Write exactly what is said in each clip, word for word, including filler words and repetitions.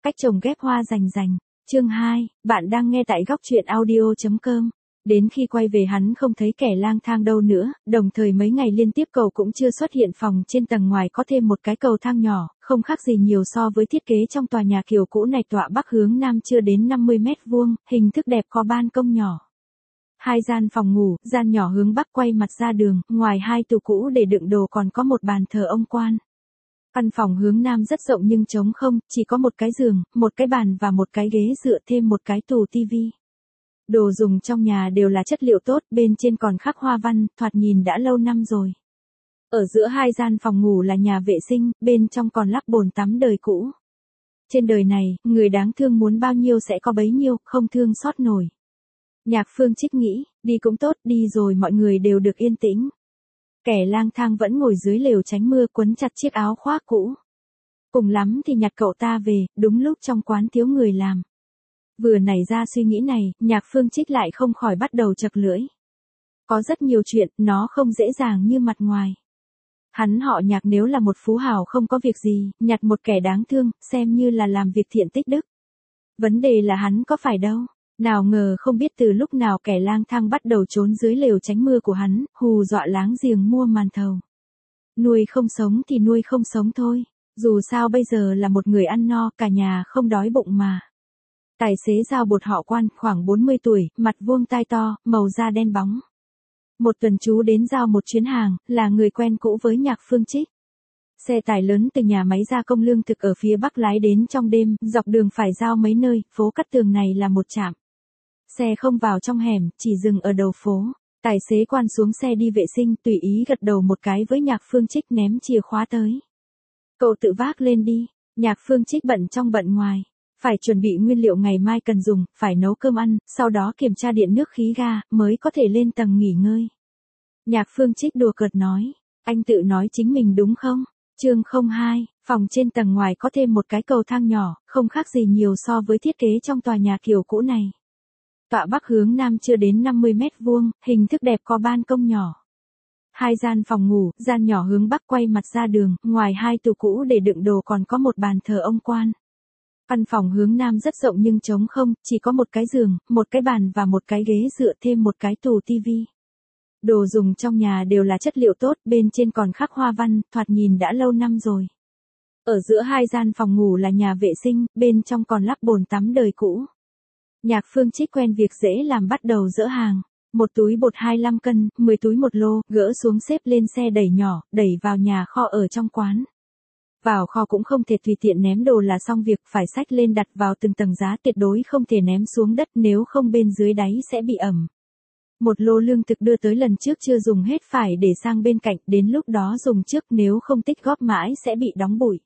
Cách trồng ghép hoa rành rành. Chương hai, bạn đang nghe tại góc truyện audio.com. Đến khi quay về hắn không thấy kẻ lang thang đâu nữa, đồng thời mấy ngày liên tiếp cầu cũng chưa xuất hiện, phòng trên tầng ngoài có thêm một cái cầu thang nhỏ, không khác gì nhiều so với thiết kế trong tòa nhà kiểu cũ này, tọa bắc hướng nam chưa đến năm mươi mét vuông, hình thức đẹp, có ban công nhỏ. Hai gian phòng ngủ, gian nhỏ hướng bắc quay mặt ra đường, ngoài hai tủ cũ để đựng đồ còn có một bàn thờ ông quan. Căn phòng hướng nam rất rộng nhưng trống không, chỉ có một cái giường, một cái bàn và một cái ghế dựa, thêm một cái tủ tivi. Đồ dùng trong nhà đều là chất liệu tốt, bên trên còn khắc hoa văn, thoạt nhìn đã lâu năm rồi. Ở giữa hai gian phòng ngủ là nhà vệ sinh, bên trong còn lắp bồn tắm đời cũ. Trên đời này, người đáng thương muốn bao nhiêu sẽ có bấy nhiêu, không thương xót nổi. Nhạc Phương Trích nghĩ, đi cũng tốt, đi rồi mọi người đều được yên tĩnh. Kẻ lang thang vẫn ngồi dưới lều tránh mưa, quấn chặt chiếc áo khoác cũ. Cùng lắm thì nhặt cậu ta về, đúng lúc trong quán thiếu người làm. Vừa nảy ra suy nghĩ này, Nhạc Phương Trích lại không khỏi bắt đầu chật lưỡi. Có rất nhiều chuyện, nó không dễ dàng như mặt ngoài. Hắn họ Nhạc nếu là một phú hào không có việc gì, nhặt một kẻ đáng thương, xem như là làm việc thiện tích đức. Vấn đề là hắn có phải đâu. Nào ngờ không biết từ lúc nào kẻ lang thang bắt đầu trốn dưới lều tránh mưa của hắn, hù dọa láng giềng mua màn thầu. Nuôi không sống thì nuôi không sống thôi, dù sao bây giờ là một người ăn no, cả nhà không đói bụng mà. Tài xế giao bột họ Quan, khoảng bốn mươi tuổi, mặt vuông tai to, màu da đen bóng. Một tuần chú đến giao một chuyến hàng, là người quen cũ với Nhạc Phương Trích. Xe tải lớn từ nhà máy gia công lương thực ở phía bắc lái đến trong đêm, dọc đường phải giao mấy nơi, phố Cát Tường này là một trạm. Xe không vào trong hẻm, chỉ dừng ở đầu phố. Tài xế Quan xuống xe đi vệ sinh, tùy ý gật đầu một cái với Nhạc Phương Trích, ném chìa khóa tới. Cậu tự vác lên đi. Nhạc Phương Trích bận trong bận ngoài. Phải chuẩn bị nguyên liệu ngày mai cần dùng, phải nấu cơm ăn, sau đó kiểm tra điện nước khí ga, mới có thể lên tầng nghỉ ngơi. Nhạc Phương Trích đùa cợt nói, anh tự nói chính mình đúng không? Chương không hai, phòng trên tầng ngoài có thêm một cái cầu thang nhỏ, không khác gì nhiều so với thiết kế trong tòa nhà kiểu cũ này. Tọa bắc hướng nam chưa đến năm mươi mét vuông, hình thức đẹp, có ban công nhỏ. Hai gian phòng ngủ, gian nhỏ hướng bắc quay mặt ra đường, ngoài hai tủ cũ để đựng đồ còn có một bàn thờ ông quan. Căn phòng hướng nam rất rộng nhưng trống không, chỉ có một cái giường, một cái bàn và một cái ghế dựa, thêm một cái tủ tivi. Đồ dùng trong nhà đều là chất liệu tốt, bên trên còn khắc hoa văn, thoạt nhìn đã lâu năm rồi. Ở giữa hai gian phòng ngủ là nhà vệ sinh, bên trong còn lắp bồn tắm đời cũ. Nhạc Phương Trích quen việc dễ làm, bắt đầu dỡ hàng. Một túi bột hai mươi lăm cân, mười túi một lô, gỡ xuống xếp lên xe đẩy nhỏ, đẩy vào nhà kho ở trong quán. Vào kho cũng không thể tùy tiện ném đồ là xong việc, phải xách lên đặt vào từng tầng giá, tuyệt đối không thể ném xuống đất, nếu không bên dưới đáy sẽ bị ẩm. Một lô lương thực đưa tới lần trước chưa dùng hết phải để sang bên cạnh, đến lúc đó dùng trước, nếu không tích góp mãi sẽ bị đóng bụi.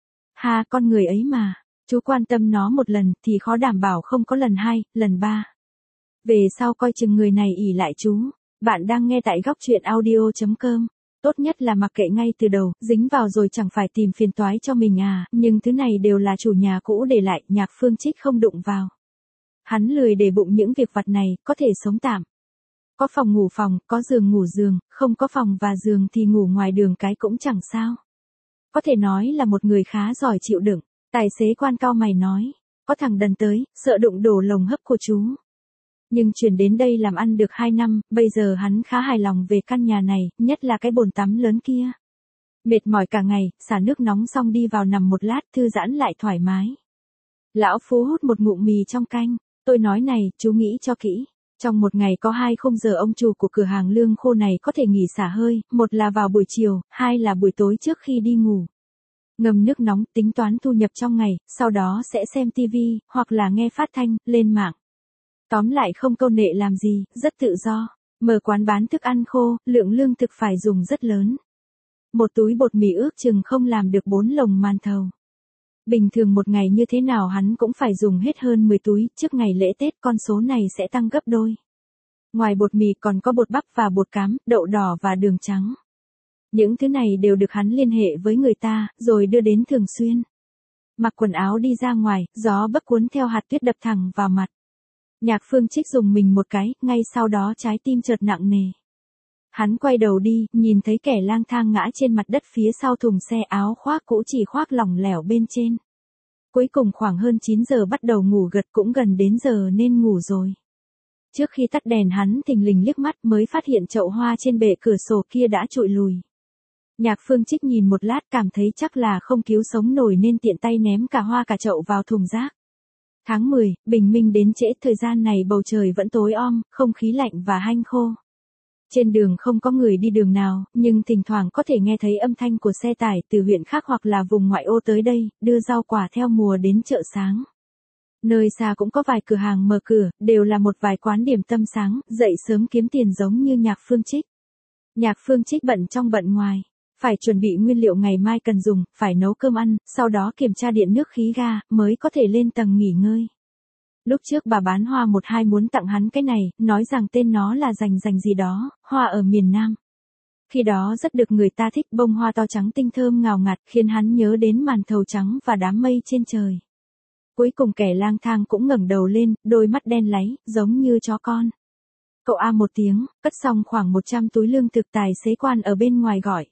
Ha, con người ấy mà, chú quan tâm nó một lần thì khó đảm bảo không có lần hai, lần ba. Về sau coi chừng người này ỷ lại chú. Bạn đang nghe tại góc truyện audio.com. Tốt nhất là mặc kệ ngay từ đầu, dính vào rồi chẳng phải tìm phiền toái cho mình à, nhưng thứ này đều là chủ nhà cũ để lại, Nhạc Phương Trích không đụng vào. Hắn lười để bụng những việc vặt này, có thể sống tạm. Có phòng ngủ phòng, có giường ngủ giường, không có phòng và giường thì ngủ ngoài đường cái cũng chẳng sao. Có thể nói là một người khá giỏi chịu đựng. Tài xế Quan cau mày nói, có thằng đần tới, sợ đụng đổ lồng hấp của chú. Nhưng chuyển đến đây làm ăn được hai năm, bây giờ hắn khá hài lòng về căn nhà này, nhất là cái bồn tắm lớn kia. Mệt mỏi cả ngày, xả nước nóng xong đi vào nằm một lát, thư giãn lại thoải mái. Lão Phú hút một ngụm mì trong canh, tôi nói này, chú nghĩ cho kỹ. Trong một ngày có hai khung giờ ông chủ của cửa hàng lương khô này có thể nghỉ xả hơi, một là vào buổi chiều, hai là buổi tối trước khi đi ngủ. Ngâm nước nóng, tính toán thu nhập trong ngày, sau đó sẽ xem tivi, hoặc là nghe phát thanh, lên mạng. Tóm lại không câu nệ làm gì, rất tự do. Mở quán bán thức ăn khô, lượng lương thực phải dùng rất lớn. Một túi bột mì ước chừng không làm được bốn lồng màn thầu. Bình thường một ngày như thế nào hắn cũng phải dùng hết hơn mười túi, trước ngày lễ Tết con số này sẽ tăng gấp đôi. Ngoài bột mì còn có bột bắp và bột cám, đậu đỏ và đường trắng. Những thứ này đều được hắn liên hệ với người ta, rồi đưa đến thường xuyên. Mặc quần áo đi ra ngoài, gió bấc cuốn theo hạt tuyết đập thẳng vào mặt. Nhạc Phương Trích dùng mình một cái, ngay sau đó trái tim chợt nặng nề. Hắn quay đầu đi, nhìn thấy kẻ lang thang ngã trên mặt đất phía sau thùng xe, áo khoác cũ chỉ khoác lỏng lẻo bên trên. cuối cùng khoảng hơn chín giờ bắt đầu ngủ gật, cũng gần đến giờ nên ngủ rồi. Trước khi tắt đèn hắn thình lình liếc mắt mới phát hiện chậu hoa trên bệ cửa sổ kia đã trụi lùi. Nhạc Phương Trích nhìn một lát cảm thấy chắc là không cứu sống nổi nên tiện tay ném cả hoa cả chậu vào thùng rác. Tháng mười, bình minh đến trễ, thời gian này bầu trời vẫn tối om, không khí lạnh và hanh khô. Trên đường không có người đi đường nào, nhưng thỉnh thoảng có thể nghe thấy âm thanh của xe tải từ huyện khác hoặc là vùng ngoại ô tới đây, đưa rau quả theo mùa đến chợ sáng. Nơi xa cũng có vài cửa hàng mở cửa, đều là một vài quán điểm tâm sáng, dậy sớm kiếm tiền giống như Nhạc Phương Trích. Nhạc Phương Trích bận trong bận ngoài, phải chuẩn bị nguyên liệu ngày mai cần dùng, phải nấu cơm ăn, sau đó kiểm tra điện nước khí ga, mới có thể lên tầng nghỉ ngơi. Lúc trước bà bán hoa một hai muốn tặng hắn cái này, nói rằng tên nó là rành rành gì đó, hoa ở miền Nam. Khi đó rất được người ta thích, bông hoa to trắng tinh thơm ngào ngạt, khiến hắn nhớ đến màn thầu trắng và đám mây trên trời. Cuối cùng kẻ lang thang cũng ngẩng đầu lên, đôi mắt đen láy, giống như chó con. Cậu a một tiếng, cất xong khoảng một trăm túi lương thực, tài xế quan ở bên ngoài gọi.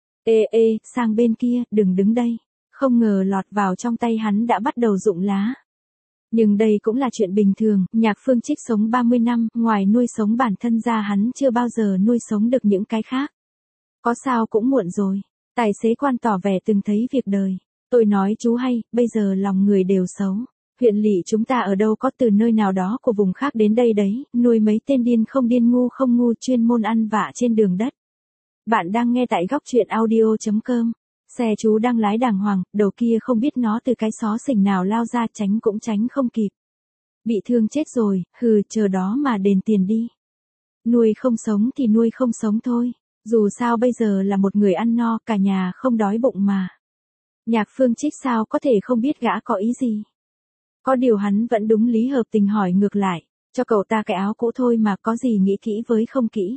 Ê ê, sang bên kia, đừng đứng đây. Không ngờ lọt vào trong tay hắn đã bắt đầu rụng lá. Nhưng đây cũng là chuyện bình thường, Nhạc Phương Trích sống ba mươi năm, ngoài nuôi sống bản thân ra hắn chưa bao giờ nuôi sống được những cái khác. Có sao cũng muộn rồi. Tài xế quan tỏ vẻ từng thấy việc đời. Tôi nói chú hay, bây giờ lòng người đều xấu. Huyện lỵ chúng ta ở đâu có từ nơi nào đó của vùng khác đến đây đấy, nuôi mấy tên điên không điên ngu không ngu chuyên môn ăn vạ trên đường đất. Bạn đang nghe tại góc truyện audio chấm com. Xe chú đang lái đàng hoàng, đầu kia không biết nó từ cái xó xỉnh nào lao ra, tránh cũng tránh không kịp. Bị thương chết rồi, hừ, chờ đó mà đền tiền đi. Nuôi không sống thì nuôi không sống thôi. Dù sao bây giờ là một người ăn no, cả nhà không đói bụng mà. Nhạc Phương Trích sao có thể không biết gã có ý gì. Có điều hắn vẫn đúng lý hợp tình hỏi ngược lại, cho cậu ta cái áo cũ thôi mà, có gì nghĩ kỹ với không kỹ.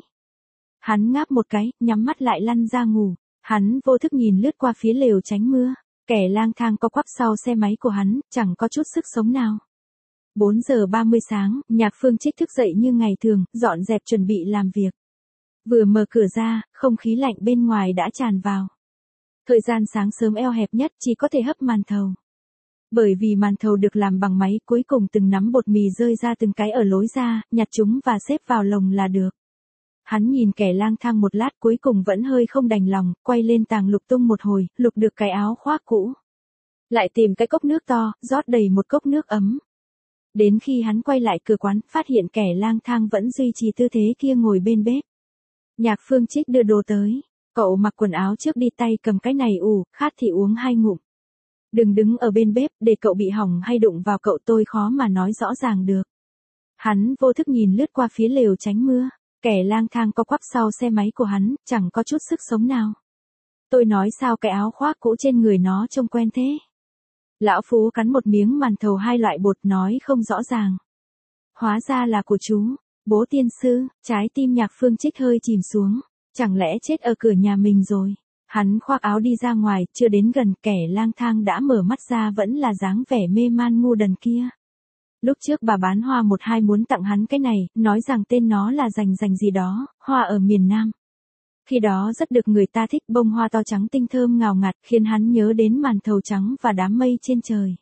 Hắn ngáp một cái, nhắm mắt lại lăn ra ngủ. Hắn vô thức nhìn lướt qua phía lều tránh mưa, kẻ lang thang co quắp sau xe máy của hắn, chẳng có chút sức sống nào. bốn giờ ba mươi sáng, Nhạc Phương Trích thức dậy như ngày thường, dọn dẹp chuẩn bị làm việc. Vừa mở cửa ra, không khí lạnh bên ngoài đã tràn vào. Thời gian sáng sớm eo hẹp nhất, chỉ có thể hấp màn thầu. Bởi vì màn thầu được làm bằng máy, cuối cùng từng nắm bột mì rơi ra từng cái ở lối ra, nhặt chúng và xếp vào lồng là được. Hắn nhìn kẻ lang thang một lát, cuối cùng vẫn hơi không đành lòng, quay lên tàng lục tung một hồi, lục được cái áo khoác cũ. Lại tìm cái cốc nước to, rót đầy một cốc nước ấm. Đến khi hắn quay lại cửa quán, phát hiện kẻ lang thang vẫn duy trì tư thế kia ngồi bên bếp. Nhạc Phương Trích đưa đồ tới. Cậu mặc quần áo trước đi, tay cầm cái này ủ, khát thì uống hai ngụm. Đừng đứng ở bên bếp, để cậu bị hỏng hay đụng vào cậu tôi khó mà nói rõ ràng được. Hắn vô thức nhìn lướt qua phía lều tránh mưa. Kẻ lang thang co quắp sau xe máy của hắn, chẳng có chút sức sống nào. Tôi nói sao cái áo khoác cũ trên người nó trông quen thế. Lão Phú cắn một miếng màn thầu hai loại bột, nói không rõ ràng. Hóa ra là của chú, bố tiên sư. Trái tim Nhạc Phương Trích hơi chìm xuống. Chẳng lẽ chết ở cửa nhà mình rồi. Hắn khoác áo đi ra ngoài, chưa đến gần, kẻ lang thang đã mở mắt ra, vẫn là dáng vẻ mê man ngu đần kia. Lúc trước bà bán hoa một hai muốn tặng hắn cái này, nói rằng tên nó là rành rành gì đó, hoa ở miền Nam. Khi đó rất được người ta thích, bông hoa to trắng tinh thơm ngào ngạt, khiến hắn nhớ đến màn thầu trắng và đám mây trên trời.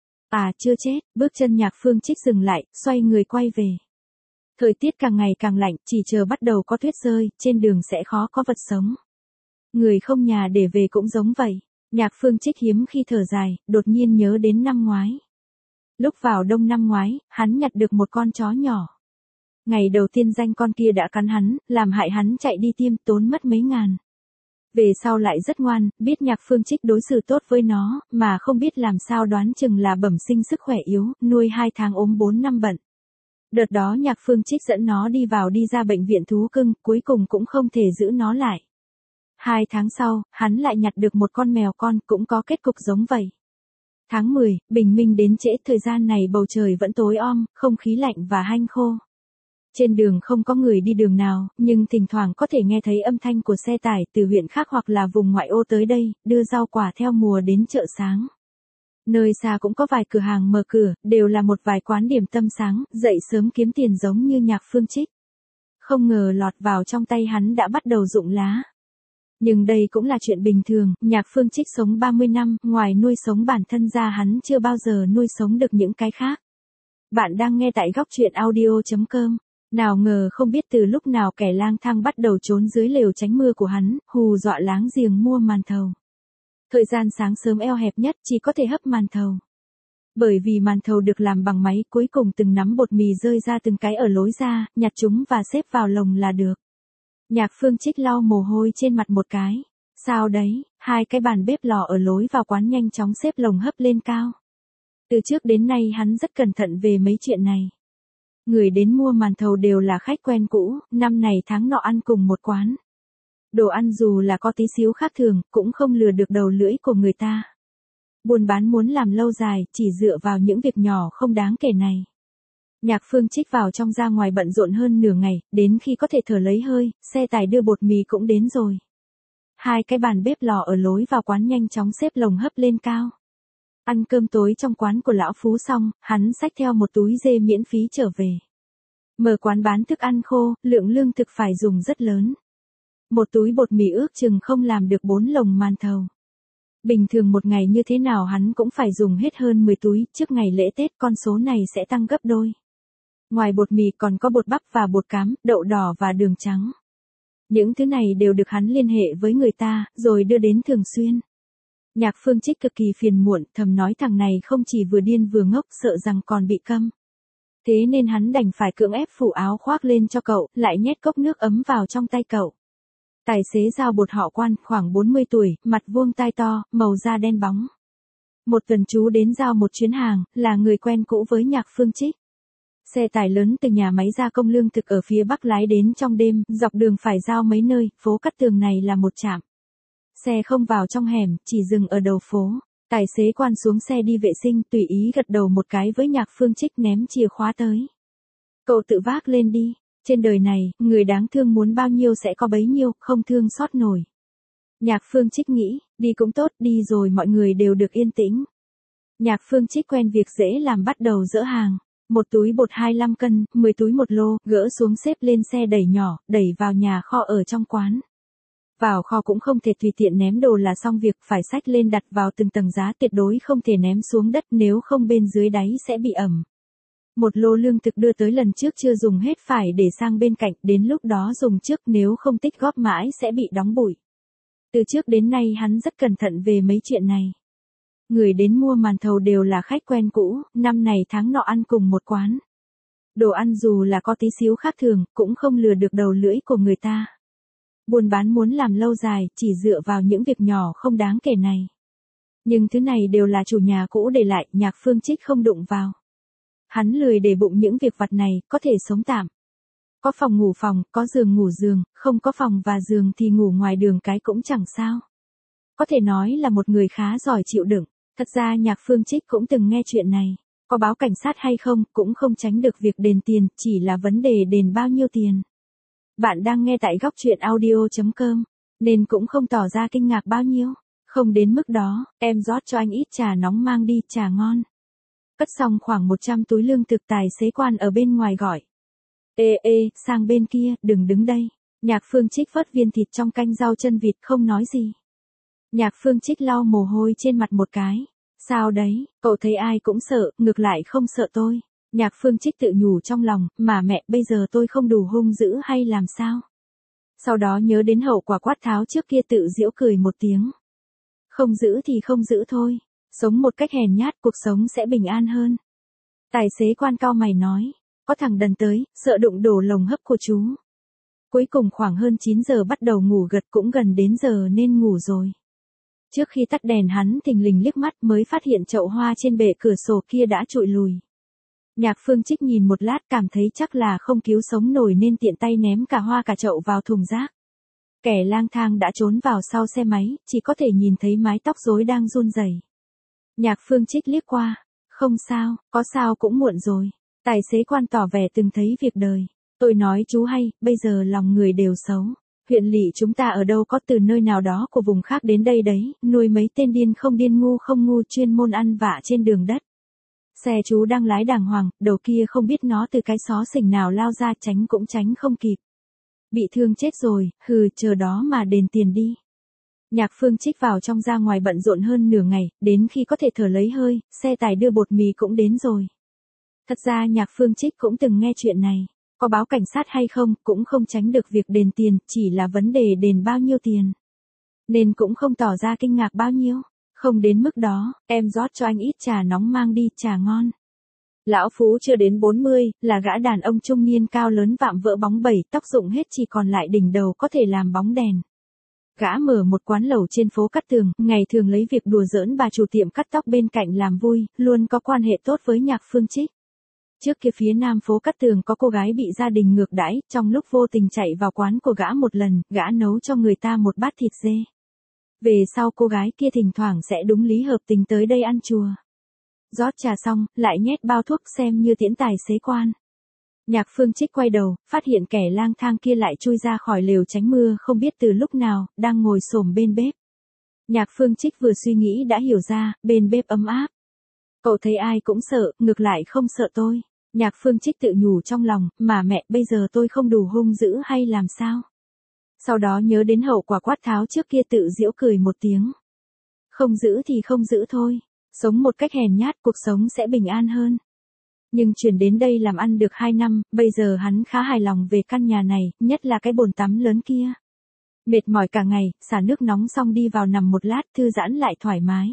À chưa chết, bước chân Nhạc Phương Trích dừng lại, xoay người quay về. Thời tiết càng ngày càng lạnh, chỉ chờ bắt đầu có tuyết rơi, trên đường sẽ khó có vật sống. Người không nhà để về cũng giống vậy. Nhạc Phương Trích hiếm khi thở dài, đột nhiên nhớ đến năm ngoái. Lúc vào đông năm ngoái, hắn nhặt được một con chó nhỏ. Ngày đầu tiên danh con kia đã cắn hắn, làm hại hắn chạy đi tiêm, tốn mất mấy ngàn. Về sau lại rất ngoan, biết Nhạc Phương Trích đối xử tốt với nó, mà không biết làm sao, đoán chừng là bẩm sinh sức khỏe yếu, nuôi hai tháng ốm bốn năm bận. Đợt đó Nhạc Phương Trích dẫn nó đi vào đi ra bệnh viện thú cưng, cuối cùng cũng không thể giữ nó lại. Hai tháng sau, hắn lại nhặt được một con mèo con, cũng có kết cục giống vậy. Tháng mười, bình minh đến trễ, thời gian này bầu trời vẫn tối om, không khí lạnh và hanh khô. Trên đường không có người đi đường nào, nhưng thỉnh thoảng có thể nghe thấy âm thanh của xe tải từ huyện khác hoặc là vùng ngoại ô tới đây, đưa rau quả theo mùa đến chợ sáng. Nơi xa cũng có vài cửa hàng mở cửa, đều là một vài quán điểm tâm sáng, dậy sớm kiếm tiền giống như Nhạc Phương Trích. Không ngờ lọt vào trong tay hắn đã bắt đầu rụng lá. Nhưng đây cũng là chuyện bình thường, Nhạc Phương Trích sống ba mươi năm, ngoài nuôi sống bản thân ra hắn chưa bao giờ nuôi sống được những cái khác. Bạn đang nghe tại góc truyện audio.com. Nào ngờ không biết từ lúc nào kẻ lang thang bắt đầu trốn dưới lều tránh mưa của hắn, hù dọa láng giềng mua màn thầu. Thời gian sáng sớm eo hẹp nhất chỉ có thể hấp màn thầu. Bởi vì màn thầu được làm bằng máy, cuối cùng từng nắm bột mì rơi ra từng cái ở lối ra, nhặt chúng và xếp vào lồng là được. Nhạc Phương Trích lau mồ hôi trên mặt một cái. Sao đấy, hai cái bàn bếp lò ở lối vào quán nhanh chóng xếp lồng hấp lên cao. Từ trước đến nay hắn rất cẩn thận về mấy chuyện này. Người đến mua màn thầu đều là khách quen cũ, năm này tháng nọ ăn cùng một quán. Đồ ăn dù là có tí xíu khác thường, cũng không lừa được đầu lưỡi của người ta. Buôn bán muốn làm lâu dài, chỉ dựa vào những việc nhỏ không đáng kể này. Nhạc Phương Trích vào trong ra ngoài bận rộn hơn nửa ngày, đến khi có thể thở lấy hơi, xe tải đưa bột mì cũng đến rồi. Hai cái bàn bếp lò ở lối vào quán nhanh chóng xếp lồng hấp lên cao. Ăn cơm tối trong quán của lão Phú xong, hắn xách theo một túi dê miễn phí trở về. Mở quán bán thức ăn khô, lượng lương thực phải dùng rất lớn. Một túi bột mì ước chừng không làm được bốn lồng màn thầu. Bình thường một ngày như thế nào hắn cũng phải dùng hết hơn mười túi, trước ngày lễ Tết con số này sẽ tăng gấp đôi. Ngoài bột mì còn có bột bắp và bột cám, đậu đỏ và đường trắng. Những thứ này đều được hắn liên hệ với người ta, rồi đưa đến thường xuyên. Nhạc Phương Trích cực kỳ phiền muộn, thầm nói thằng này không chỉ vừa điên vừa ngốc, sợ rằng còn bị câm. Thế nên hắn đành phải cưỡng ép phủ áo khoác lên cho cậu, lại nhét cốc nước ấm vào trong tay cậu. Tài xế giao bột họ Quan, khoảng bốn mươi tuổi, mặt vuông tai to, màu da đen bóng. Một tuần chú đến giao một chuyến hàng, là người quen cũ với Nhạc Phương Trích. Xe tải lớn từ nhà máy gia công lương thực ở phía Bắc lái đến trong đêm, dọc đường phải giao mấy nơi, phố Cát Tường này là một trạm. Xe không vào trong hẻm, chỉ dừng ở đầu phố. Tài xế Quan xuống xe đi vệ sinh, tùy ý gật đầu một cái với Nhạc Phương Trích ném chìa khóa tới. Cậu tự vác lên đi. Trên đời này, người đáng thương muốn bao nhiêu sẽ có bấy nhiêu, không thương xót nổi. Nhạc Phương Trích nghĩ, đi cũng tốt, đi rồi mọi người đều được yên tĩnh. Nhạc Phương Trích quen việc dễ làm bắt đầu dỡ hàng. Một túi bột hai mươi lăm cân, mười túi một lô, gỡ xuống xếp lên xe đẩy nhỏ, đẩy vào nhà kho ở trong quán. Vào kho cũng không thể tùy tiện ném đồ là xong việc, phải xách lên đặt vào từng tầng giá, tuyệt đối không thể ném xuống đất, nếu không bên dưới đáy sẽ bị ẩm. Một lô lương thực đưa tới lần trước chưa dùng hết phải để sang bên cạnh, đến lúc đó dùng trước, nếu không tích góp mãi sẽ bị đóng bụi. Từ trước đến nay hắn rất cẩn thận về mấy chuyện này. Người đến mua màn thầu đều là khách quen cũ, năm này tháng nọ ăn cùng một quán. Đồ ăn dù là có tí xíu khác thường, cũng không lừa được đầu lưỡi của người ta. Buôn bán muốn làm lâu dài, chỉ dựa vào những việc nhỏ không đáng kể này. Nhưng thứ này đều là chủ nhà cũ để lại, Nhạc Phương Trích không đụng vào. Hắn lười để bụng những việc vặt này, có thể sống tạm. Có phòng ngủ phòng, có giường ngủ giường, không có phòng và giường thì ngủ ngoài đường cái cũng chẳng sao. Có thể nói là một người khá giỏi chịu đựng. Thật ra Nhạc Phương Trích cũng từng nghe chuyện này. Có báo cảnh sát hay không, cũng không tránh được việc đền tiền, chỉ là vấn đề đền bao nhiêu tiền. Bạn đang nghe tại góc truyện audio.com, nên cũng không tỏ ra kinh ngạc bao nhiêu. Không đến mức đó, em rót cho anh ít trà nóng mang đi, trà ngon. Cất xong khoảng một trăm túi lương thực, tài xế Quan ở bên ngoài gọi. Ê ê, sang bên kia, đừng đứng đây. Nhạc Phương Trích vớt viên thịt trong canh rau chân vịt không nói gì. Nhạc Phương Trích lau mồ hôi trên mặt một cái. Sao đấy, cậu thấy ai cũng sợ, ngược lại không sợ tôi. Nhạc Phương Trích tự nhủ trong lòng, mà mẹ, bây giờ tôi không đủ hung dữ hay làm sao? Sau đó nhớ đến hậu quả quát tháo trước kia, tự giễu cười một tiếng. Không giữ thì không giữ thôi. Sống một cách hèn nhát, cuộc sống sẽ bình an hơn. Tài xế Quan cau mày nói. Có thằng đần tới, sợ đụng đổ lồng hấp của chú. Cuối cùng khoảng hơn chín giờ bắt đầu ngủ gật, cũng gần đến giờ nên ngủ rồi. Trước khi tắt đèn hắn thình lình liếc mắt mới phát hiện chậu hoa trên bệ cửa sổ kia đã trụi lùi. Nhạc Phương Trích nhìn một lát cảm thấy chắc là không cứu sống nổi nên tiện tay ném cả hoa cả chậu vào thùng rác. Kẻ lang thang đã trốn vào sau xe máy, chỉ có thể nhìn thấy mái tóc rối đang run rẩy. Nhạc Phương Trích liếc qua. Không sao, có sao cũng muộn rồi. Tài xế Quan tỏ vẻ từng thấy việc đời. Tôi nói chú hay, bây giờ lòng người đều xấu. Huyện lỵ chúng ta ở đâu có từ nơi nào đó của vùng khác đến đây đấy, nuôi mấy tên điên không điên ngu không ngu chuyên môn ăn vạ trên đường đất. Xe chú đang lái đàng hoàng, đầu kia không biết nó từ cái xó xỉnh nào lao ra, tránh cũng tránh không kịp. Bị thương chết rồi, hừ, chờ đó mà đền tiền đi. Nhạc Phương Trích vào trong ra ngoài bận rộn hơn nửa ngày, đến khi có thể thở lấy hơi, xe tải đưa bột mì cũng đến rồi. Thật ra Nhạc Phương Trích cũng từng nghe chuyện này, có báo cảnh sát hay không, cũng không tránh được việc đền tiền, chỉ là vấn đề đền bao nhiêu tiền. Nên cũng không tỏ ra kinh ngạc bao nhiêu, không đến mức đó, em rót cho anh ít trà nóng mang đi, trà ngon. Lão Phú chưa đến bốn mươi, là gã đàn ông trung niên cao lớn vạm vỡ bóng bẩy, tóc rụng hết chỉ còn lại đỉnh đầu có thể làm bóng đèn. Gã mở một quán lẩu trên phố Cát Tường, ngày thường lấy việc đùa giỡn bà chủ tiệm cắt tóc bên cạnh làm vui, luôn có quan hệ tốt với Nhạc Phương Trích. Trước kia phía nam phố Cát Tường có cô gái bị gia đình ngược đãi, trong lúc vô tình chạy vào quán của gã một lần, gã nấu cho người ta một bát thịt dê. Về sau cô gái kia thỉnh thoảng sẽ đúng lý hợp tình tới đây ăn chùa. Rót trà xong, lại nhét bao thuốc xem như tiễn tài xế quan. Nhạc Phương Trích quay đầu, phát hiện kẻ lang thang kia lại chui ra khỏi lều tránh mưa không biết từ lúc nào, đang ngồi xổm bên bếp. Nhạc Phương Trích vừa suy nghĩ đã hiểu ra, bên bếp ấm áp. Cậu thấy ai cũng sợ, ngược lại không sợ tôi. Nhạc Phương Trích tự nhủ trong lòng, mà mẹ bây giờ tôi không đủ hung dữ hay làm sao? Sau đó nhớ đến hậu quả quát tháo trước kia tự giễu cười một tiếng. Không giữ thì không giữ thôi, sống một cách hèn nhát cuộc sống sẽ bình an hơn. Nhưng chuyển đến đây làm ăn được hai năm, bây giờ hắn khá hài lòng về căn nhà này, nhất là cái bồn tắm lớn kia. Mệt mỏi cả ngày, xả nước nóng xong đi vào nằm một lát thư giãn lại thoải mái.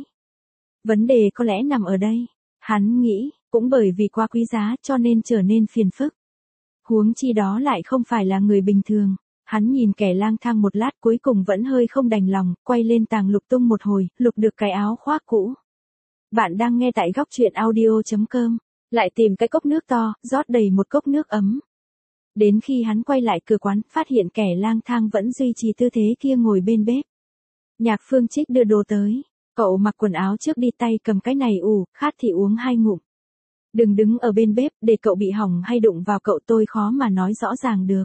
Vấn đề có lẽ nằm ở đây. Hắn nghĩ, cũng bởi vì quá quý giá cho nên trở nên phiền phức. Huống chi đó lại không phải là người bình thường. Hắn nhìn kẻ lang thang một lát cuối cùng vẫn hơi không đành lòng, quay lên tàng lục tung một hồi, lục được cái áo khoác cũ. Bạn đang nghe tại góc truyện audio chấm com. Lại tìm cái cốc nước to, rót đầy một cốc nước ấm. Đến khi hắn quay lại cửa quán, phát hiện kẻ lang thang vẫn duy trì tư thế kia ngồi bên bếp. Nhạc Phương Trích đưa đồ tới. Cậu mặc quần áo trước đi, tay cầm cái này ủ, khát thì uống hai ngụm. Đừng đứng ở bên bếp, để cậu bị hỏng hay đụng vào cậu tôi khó mà nói rõ ràng được.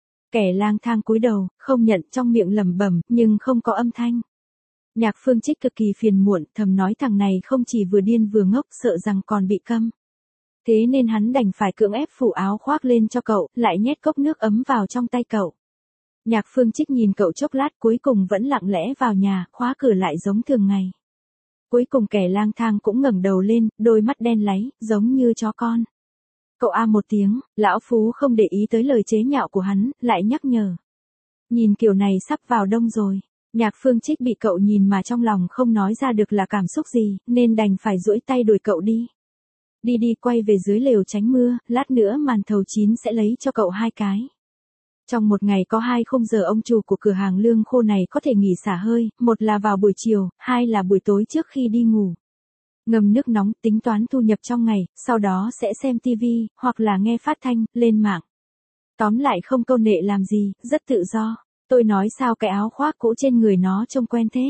Kẻ lang thang cúi đầu, không nhận, trong miệng lẩm bẩm, nhưng không có âm thanh. Nhạc Phương Trích cực kỳ phiền muộn, thầm nói thằng này không chỉ vừa điên vừa ngốc, sợ rằng còn bị câm. Thế nên hắn đành phải cưỡng ép phủ áo khoác lên cho cậu, lại nhét cốc nước ấm vào trong tay cậu. Nhạc Phương Trích nhìn cậu chốc lát cuối cùng vẫn lặng lẽ vào nhà, khóa cửa lại giống thường ngày. Cuối cùng kẻ lang thang cũng ngẩng đầu lên, đôi mắt đen láy, giống như chó con. Cậu a một tiếng, lão Phú không để ý tới lời chế nhạo của hắn, lại nhắc nhở. Nhìn kiểu này sắp vào đông rồi. Nhạc Phương Trích bị cậu nhìn mà trong lòng không nói ra được là cảm xúc gì, nên đành phải duỗi tay đuổi cậu đi. Đi đi quay về dưới lều tránh mưa, lát nữa màn thầu chín sẽ lấy cho cậu hai cái. Trong một ngày có hai khung giờ ông chủ của cửa hàng lương khô này có thể nghỉ xả hơi, một là vào buổi chiều, hai là buổi tối trước khi đi ngủ. Ngâm nước nóng, tính toán thu nhập trong ngày, sau đó sẽ xem tivi, hoặc là nghe phát thanh, lên mạng. Tóm lại không câu nệ làm gì, rất tự do. Tôi nói sao cái áo khoác cũ trên người nó trông quen thế.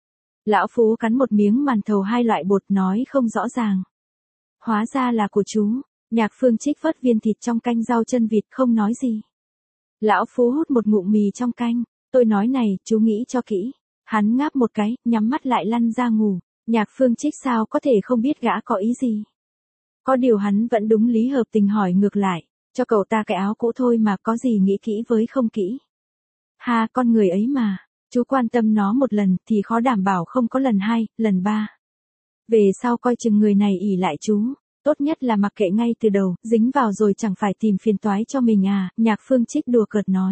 Lão Phú cắn một miếng màn thầu hai loại bột nói không rõ ràng. Hóa ra là của chú. Nhạc Phương Trích vớt viên thịt trong canh rau chân vịt không nói gì. Lão Phú hút một ngụm mì trong canh. Tôi nói này, chú nghĩ cho kỹ. Hắn ngáp một cái, nhắm mắt lại lăn ra ngủ. Nhạc Phương Trích sao có thể không biết gã có ý gì. Có điều hắn vẫn đúng lý hợp tình hỏi ngược lại. Cho cậu ta cái áo cũ thôi mà có gì nghĩ kỹ với không kỹ. Ha, con người ấy mà. Chú quan tâm nó một lần thì khó đảm bảo không có lần hai, lần ba. Về sau coi chừng người này ỷ lại chú. Tốt nhất là mặc kệ ngay từ đầu, dính vào rồi chẳng phải tìm phiền toái cho mình à, Nhạc Phương Trích đùa cợt nói.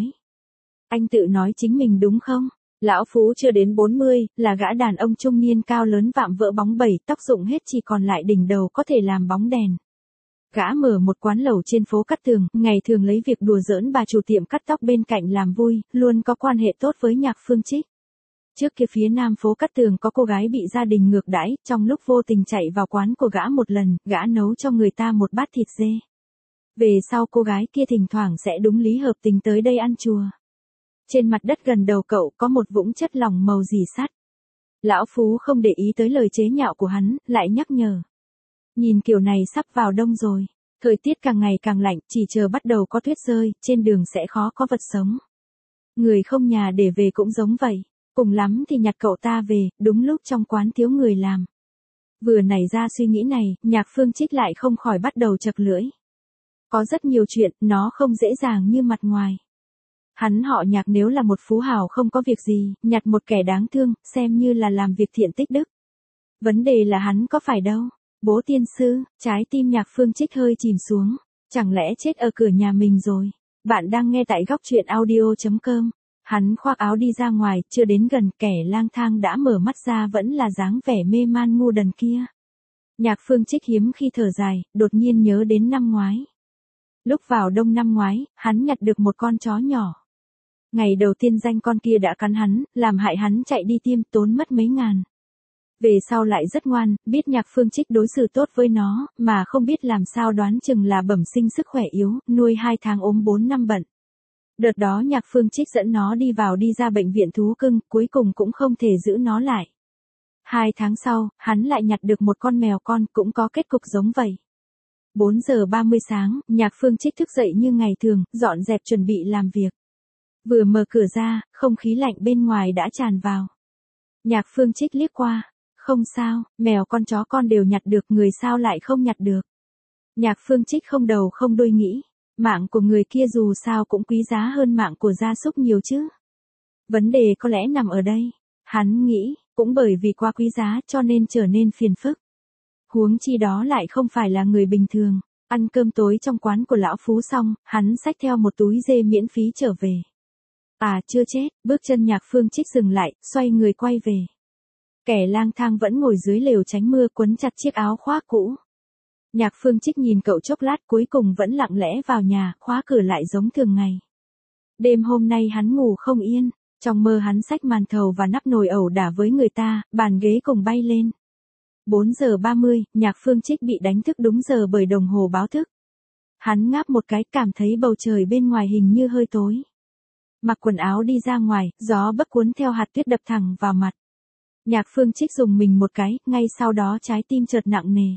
Anh tự nói chính mình đúng không? Lão Phú chưa đến bốn mươi, là gã đàn ông trung niên cao lớn vạm vỡ bóng bẩy, tóc rụng hết chỉ còn lại đỉnh đầu có thể làm bóng đèn. Gã mở một quán lẩu trên phố Cát Tường, ngày thường lấy việc đùa giỡn bà chủ tiệm cắt tóc bên cạnh làm vui, luôn có quan hệ tốt với Nhạc Phương Trích. Trước kia phía nam phố Cát Tường có cô gái bị gia đình ngược đãi, trong lúc vô tình chạy vào quán của gã một lần, gã nấu cho người ta một bát thịt dê. Về sau cô gái kia thỉnh thoảng sẽ đúng lý hợp tình tới đây ăn chùa. Trên mặt đất gần đầu cậu có một vũng chất lỏng màu dì sắt. Lão Phú không để ý tới lời chế nhạo của hắn, lại nhắc nhở. Nhìn kiểu này sắp vào đông rồi. Thời tiết càng ngày càng lạnh, chỉ chờ bắt đầu có tuyết rơi, trên đường sẽ khó có vật sống. Người không nhà để về cũng giống vậy. Cùng lắm thì nhặt cậu ta về, đúng lúc trong quán thiếu người làm. Vừa nảy ra suy nghĩ này, Nhạc Phương Trích lại không khỏi bắt đầu chật lưỡi. Có rất nhiều chuyện, nó không dễ dàng như mặt ngoài. Hắn họ Nhạc nếu là một phú hào không có việc gì, nhặt một kẻ đáng thương, xem như là làm việc thiện tích đức. Vấn đề là hắn có phải đâu. Bố tiên sư, trái tim Nhạc Phương Trích hơi chìm xuống. Chẳng lẽ chết ở cửa nhà mình rồi? Bạn đang nghe tại góc truyện audio chấm com. Hắn khoác áo đi ra ngoài, chưa đến gần kẻ lang thang đã mở mắt ra vẫn là dáng vẻ mê man ngu đần kia. Nhạc Phương Trích hiếm khi thở dài, đột nhiên nhớ đến năm ngoái. Lúc vào đông năm ngoái, hắn nhặt được một con chó nhỏ. Ngày đầu tiên danh con kia đã cắn hắn, làm hại hắn chạy đi tiêm, tốn mất mấy ngàn. Về sau lại rất ngoan, biết Nhạc Phương Trích đối xử tốt với nó, mà không biết làm sao đoán chừng là bẩm sinh sức khỏe yếu, nuôi hai tháng ốm bốn năm bận. Đợt đó Nhạc Phương Trích dẫn nó đi vào đi ra bệnh viện thú cưng, cuối cùng cũng không thể giữ nó lại. Hai tháng sau, hắn lại nhặt được một con mèo con cũng có kết cục giống vậy. bốn giờ ba mươi sáng, Nhạc Phương Trích thức dậy như ngày thường, dọn dẹp chuẩn bị làm việc. Vừa mở cửa ra, không khí lạnh bên ngoài đã tràn vào. Nhạc Phương Trích liếc qua. Không sao, mèo con chó con đều nhặt được, người sao lại không nhặt được. Nhạc Phương Trích không đầu không đuôi nghĩ. Mạng của người kia dù sao cũng quý giá hơn mạng của gia súc nhiều chứ. Vấn đề có lẽ nằm ở đây. Hắn nghĩ, cũng bởi vì quá quý giá cho nên trở nên phiền phức. Huống chi đó lại không phải là người bình thường. Ăn cơm tối trong quán của lão Phú xong, hắn xách theo một túi dê miễn phí trở về. À chưa chết, bước chân Nhạc Phương Trích dừng lại, xoay người quay về. Kẻ lang thang vẫn ngồi dưới lều tránh mưa quấn chặt chiếc áo khoác cũ. Nhạc Phương Trích nhìn cậu chốc lát cuối cùng vẫn lặng lẽ vào nhà, khóa cửa lại giống thường ngày. Đêm hôm nay hắn ngủ không yên, trong mơ hắn xách màn thầu và nắp nồi ẩu đả với người ta, bàn ghế cùng bay lên. bốn giờ ba mươi, Nhạc Phương Trích bị đánh thức đúng giờ bởi đồng hồ báo thức. Hắn ngáp một cái, cảm thấy bầu trời bên ngoài hình như hơi tối. Mặc quần áo đi ra ngoài, gió bấc cuốn theo hạt tuyết đập thẳng vào mặt. Nhạc Phương Trích dùng mình một cái, ngay sau đó trái tim chợt nặng nề.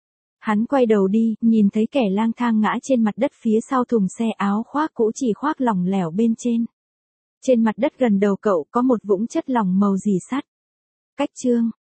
Hắn quay đầu đi, nhìn thấy kẻ lang thang ngã trên mặt đất phía sau thùng xe, áo khoác cũ chỉ khoác lỏng lẻo bên trên. Trên mặt đất gần đầu cậu có một vũng chất lỏng màu rỉ sắt. Cách chương